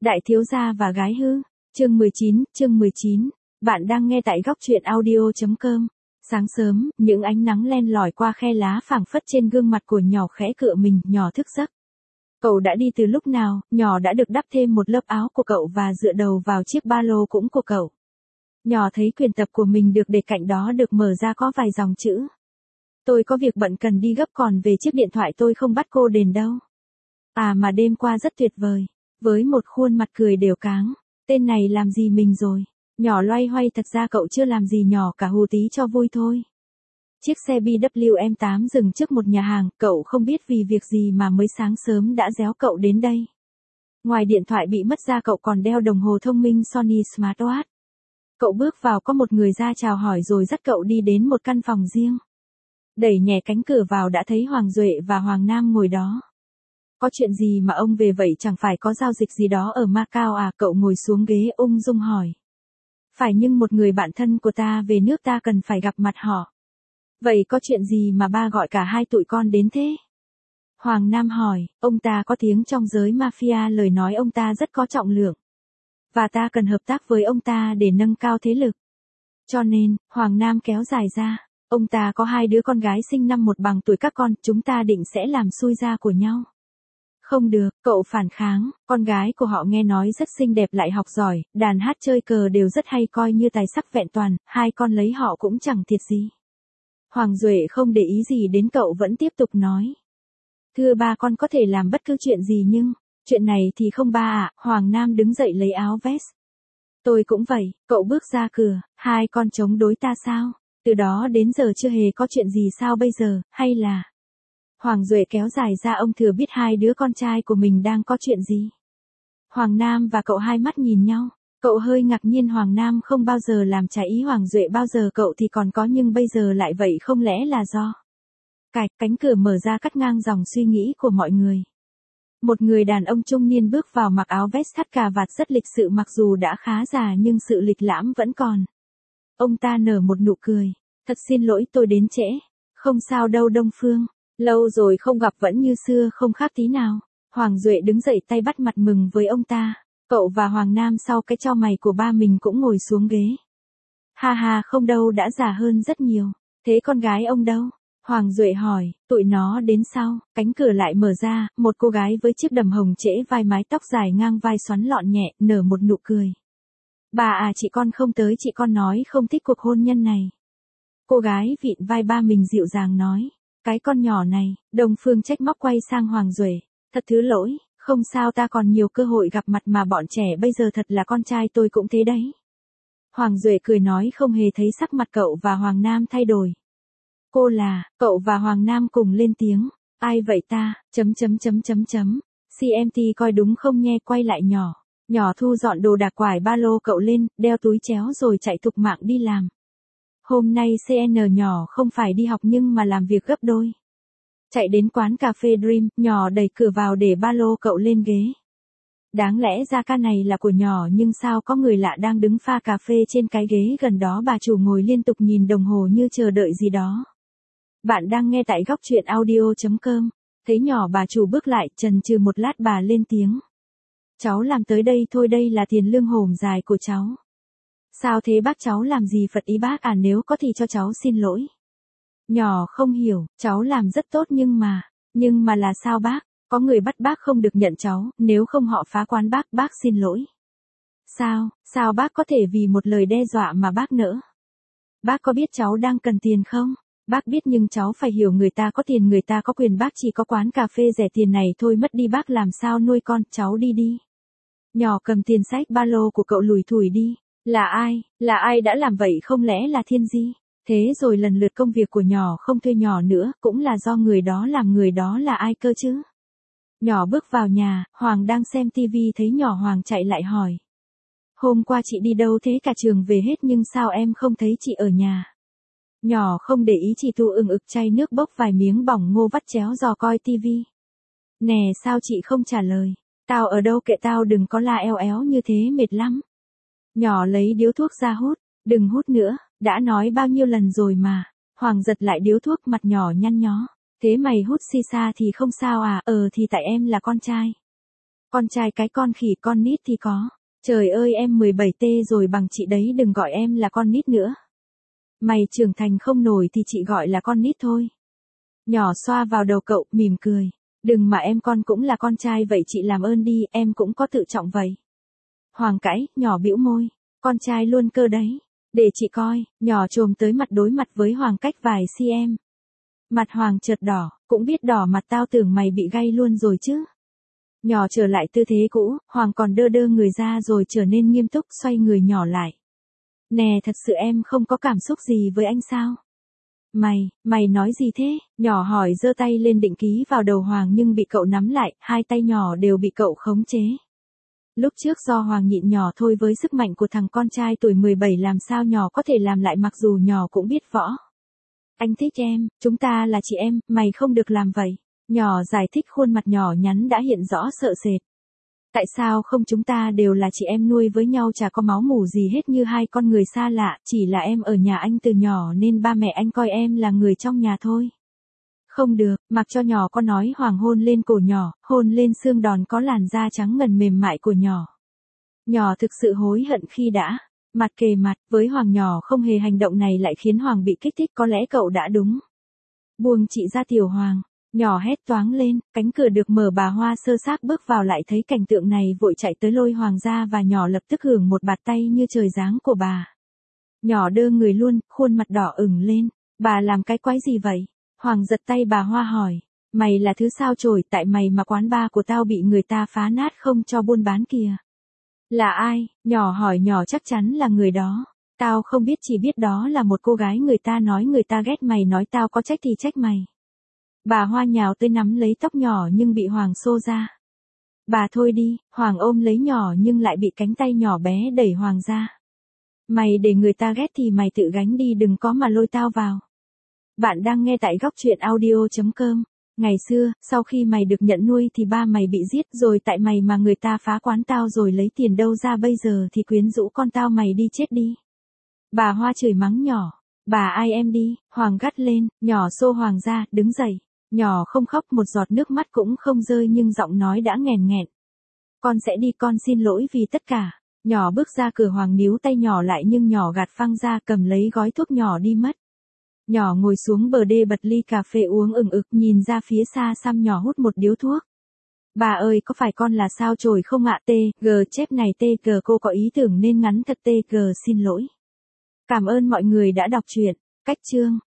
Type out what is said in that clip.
Đại thiếu gia và gái hư. Chương 19. Bạn đang nghe tại góc truyện audio.com. Sáng sớm, những ánh nắng len lỏi qua khe lá phảng phất trên gương mặt của nhỏ khẽ cựa mình, nhỏ thức giấc. Cậu đã đi từ lúc nào, nhỏ đã được đắp thêm một lớp áo của cậu và dựa đầu vào chiếc ba lô cũng của cậu. Nhỏ thấy quyển tập của mình được để cạnh đó được mở ra có vài dòng chữ. Tôi có việc bận cần đi gấp, còn về chiếc điện thoại tôi không bắt cô đền đâu. À mà đêm qua rất tuyệt vời. Với một khuôn mặt cười đều cáng. Tên này làm gì mình rồi? Nhỏ loay hoay, thật ra cậu chưa làm gì nhỏ cả, hù tí cho vui thôi. Chiếc xe BMW M8 dừng trước một nhà hàng, cậu không biết vì việc gì mà mới sáng sớm đã réo cậu đến đây. Ngoài điện thoại bị mất ra, cậu còn đeo đồng hồ thông minh Sony Smartwatch. Cậu bước vào, có một người ra chào hỏi rồi dắt cậu đi đến một căn phòng riêng. Đẩy nhẹ cánh cửa vào đã thấy Hoàng Duệ và Hoàng Nam ngồi đó. Có chuyện gì mà ông về vậy, chẳng phải có giao dịch gì đó ở Macau à? Cậu ngồi xuống ghế ung dung hỏi. Phải, nhưng một người bạn thân của ta về nước, ta cần phải gặp mặt họ. Vậy có chuyện gì mà ba gọi cả hai tụi con đến thế? Hoàng Nam hỏi, ông ta có tiếng trong giới mafia, lời nói ông ta rất có trọng lượng. Và ta cần hợp tác với ông ta để nâng cao thế lực. Cho nên, Hoàng Nam kéo dài ra, ông ta có hai đứa con gái sinh năm một bằng tuổi các con, chúng ta định sẽ làm xui gia của nhau. Không được, cậu phản kháng, con gái của họ nghe nói rất xinh đẹp lại học giỏi, đàn hát chơi cờ đều rất hay, coi như tài sắc vẹn toàn, hai con lấy họ cũng chẳng thiệt gì. Hoàng Duệ không để ý gì đến cậu, vẫn tiếp tục nói. Thưa ba, con có thể làm bất cứ chuyện gì nhưng, chuyện này thì không ba ạ. Hoàng Nam đứng dậy lấy áo vest. Tôi cũng vậy, cậu bước ra cửa, hai con chống đối ta sao? Từ đó đến giờ chưa hề có chuyện gì sao bây giờ, hay là... Hoàng Duệ kéo dài ra, ông thừa biết hai đứa con trai của mình đang có chuyện gì. Hoàng Nam và cậu hai mắt nhìn nhau, cậu hơi ngạc nhiên, Hoàng Nam không bao giờ làm trái ý Hoàng Duệ bao giờ, cậu thì còn có, nhưng bây giờ lại vậy, không lẽ là do... Cánh cửa mở ra cắt ngang dòng suy nghĩ của mọi người. Một người đàn ông trung niên bước vào, mặc áo vest thắt cà vạt rất lịch sự, mặc dù đã khá già nhưng sự lịch lãm vẫn còn. Ông ta nở một nụ cười. Thật xin lỗi, tôi đến trễ. Không sao đâu Đông Phương. Lâu rồi không gặp, vẫn như xưa, không khác tí nào. Hoàng Duệ đứng dậy, tay bắt mặt mừng với ông ta. Cậu và Hoàng Nam sau cái chau mày của ba mình cũng ngồi xuống ghế. Ha ha, không đâu, đã già hơn rất nhiều. Thế con gái ông đâu? Hoàng Duệ hỏi. Tụi nó đến sau. Cánh cửa lại mở ra, một cô gái với chiếc đầm hồng trễ vai, mái tóc dài ngang vai xoắn lọn nhẹ, nở một nụ cười. Bà à, chị con không tới, chị con nói không thích cuộc hôn nhân này. Cô gái vịn vai ba mình dịu dàng nói. Cái con nhỏ này. Đông Phương trách móc quay sang Hoàng Duệ. Thật thứ lỗi, không sao, ta còn nhiều cơ hội gặp mặt mà, bọn trẻ bây giờ thật là, con trai tôi cũng thế đấy. Hoàng Duệ cười nói, không hề thấy sắc mặt cậu và Hoàng Nam thay đổi. Cô là, cậu và Hoàng Nam cùng lên tiếng. Ai vậy ta, CMT coi đúng không nhé, quay lại nhỏ. Nhỏ thu dọn đồ đạc, quải ba lô cậu lên, đeo túi chéo rồi chạy thục mạng đi làm. Hôm nay CN nhỏ không phải đi học nhưng mà làm việc gấp đôi. Chạy đến quán cà phê Dream, nhỏ đẩy cửa vào để ba lô cậu lên ghế. Đáng lẽ ra ca này là của nhỏ, nhưng sao có người lạ đang đứng pha cà phê trên cái ghế gần đó. Bà chủ ngồi liên tục nhìn đồng hồ như chờ đợi gì đó. Bạn đang nghe tại góc truyện audio.com. Thấy nhỏ, bà chủ bước lại, chần chừ một lát bà lên tiếng. Cháu làm tới đây thôi, đây là tiền lương hổm dài của cháu. Sao thế bác, cháu làm gì phật ý bác à? Nếu có thì cho cháu xin lỗi. Nhỏ không hiểu, cháu làm rất tốt nhưng mà là sao bác? Có người bắt bác không được nhận cháu, nếu không họ phá quán bác xin lỗi. Sao bác có thể vì một lời đe dọa mà bác nỡ? Bác có biết cháu đang cần tiền không? Bác biết, nhưng cháu phải hiểu, người ta có tiền, người ta có quyền, bác chỉ có quán cà phê rẻ tiền này thôi, mất đi bác làm sao nuôi con, cháu đi. Nhỏ cầm tiền xách ba lô của cậu lủi thủi đi. Là ai đã làm vậy, không lẽ là Thiên Di? Thế rồi lần lượt công việc của nhỏ không thuê nhỏ nữa, cũng là do người đó làm, người đó là ai cơ chứ? Nhỏ bước vào nhà, Hoàng đang xem tivi thấy nhỏ, Hoàng chạy lại hỏi. Hôm qua chị đi đâu thế, cả trường về hết nhưng sao em không thấy chị ở nhà? Nhỏ không để ý, chị thu chai nước bốc vài miếng bỏng ngô vắt chéo giò coi tivi. Nè, sao chị không trả lời? Tao ở đâu, kệ tao, đừng có la eo éo như thế, mệt lắm. Nhỏ lấy điếu thuốc ra hút. Đừng hút nữa, đã nói bao nhiêu lần rồi mà. Hoàng giật lại điếu thuốc, mặt nhỏ nhăn nhó. Thế mày hút shisha thì không sao à? Thì tại em là con trai. Con trai cái con khỉ con nít thì có. Trời ơi em 17T rồi bằng chị đấy, đừng gọi em là con nít nữa. Mày trưởng thành không nổi thì chị gọi là con nít thôi. Nhỏ xoa vào đầu cậu, mỉm cười. Đừng mà em, con cũng là con trai vậy chị làm ơn đi, em cũng có tự trọng vậy. Hoàng cãi, nhỏ bĩu môi. Con trai luôn cơ đấy. Để chị coi, nhỏ chồm tới mặt đối mặt với Hoàng cách vài cm. Mặt Hoàng chợt đỏ, cũng biết đỏ mặt, tao tưởng mày bị gay luôn rồi chứ. Nhỏ trở lại tư thế cũ, Hoàng còn đơ đơ người ra rồi trở nên nghiêm túc, xoay người nhỏ lại. Nè, thật sự em không có cảm xúc gì với anh sao? Mày nói gì thế? Nhỏ hỏi, giơ tay lên định ký vào đầu Hoàng nhưng bị cậu nắm lại, hai tay nhỏ đều bị cậu khống chế. Lúc trước do Hoàng nhịn nhỏ thôi, với sức mạnh của thằng con trai tuổi 17 làm sao nhỏ có thể làm lại, mặc dù nhỏ cũng biết võ. Anh thích em, chúng ta là chị em, mày không được làm vậy. Nhỏ giải thích, khuôn mặt nhỏ nhắn đã hiện rõ sợ sệt. Tại sao không, chúng ta đều là chị em, nuôi với nhau chả có máu mủ gì hết, như hai con người xa lạ, chỉ là em ở nhà anh từ nhỏ nên ba mẹ anh coi em là người trong nhà thôi. Không được, mặc cho nhỏ có nói. Hoàng hôn lên cổ nhỏ, hôn lên xương đòn có làn da trắng ngần mềm mại của nhỏ. Nhỏ thực sự hối hận khi đã mặt kề mặt với Hoàng. Nhỏ không hề hành động này lại khiến Hoàng bị kích thích, có lẽ cậu đã đúng. Buông chị ra Tiểu Hoàng. Nhỏ hét toáng lên, cánh cửa được mở, bà Hoa sơ xác bước vào, lại thấy cảnh tượng này vội chạy tới lôi Hoàng ra, và nhỏ lập tức hưởng một bạt tay như trời giáng của bà. Nhỏ đơ người luôn, khuôn mặt đỏ ửng lên. Bà làm cái quái gì vậy? Hoàng giật tay bà Hoa hỏi. Mày là thứ sao chổi, tại mày mà quán bar của tao bị người ta phá nát không cho buôn bán kìa. Là ai? Nhỏ hỏi. Nhỏ chắc chắn là người đó. Tao không biết, chỉ biết đó là một cô gái người ta nói người ta ghét mày, nói tao có trách thì trách mày. Bà Hoa nhào tới nắm lấy tóc nhỏ nhưng bị Hoàng xô ra. Bà thôi đi. Hoàng ôm lấy nhỏ nhưng lại bị cánh tay nhỏ bé đẩy Hoàng ra. Mày để người ta ghét thì mày tự gánh đi, đừng có mà lôi tao vào. Bạn đang nghe tại góc truyện audio.com. Ngày xưa, sau khi mày được nhận nuôi thì ba mày bị giết rồi, tại mày mà người ta phá quán tao rồi lấy tiền đâu ra, bây giờ thì quyến rũ con tao, mày đi chết đi. Bà Hoa chửi mắng nhỏ. Bà ai em đi, Hoàng gắt lên. Nhỏ xô Hoàng ra, đứng dậy. Nhỏ không khóc, một giọt nước mắt cũng không rơi, nhưng giọng nói đã nghẹn nghẹn. Con sẽ đi, con xin lỗi vì tất cả. Nhỏ bước ra cửa, Hoàng níu tay nhỏ lại nhưng nhỏ gạt phăng ra, cầm lấy gói thuốc nhỏ đi mất. Nhỏ ngồi xuống bờ đê bật ly cà phê uống ừng ực, nhìn ra phía xa xăm. Nhỏ hút một điếu thuốc. Bà ơi, có phải con là sao chổi không ạ? TG chép này, TG cô có ý tưởng nên ngắn thật. TG xin lỗi. Cảm ơn mọi người đã đọc truyện. Cách chương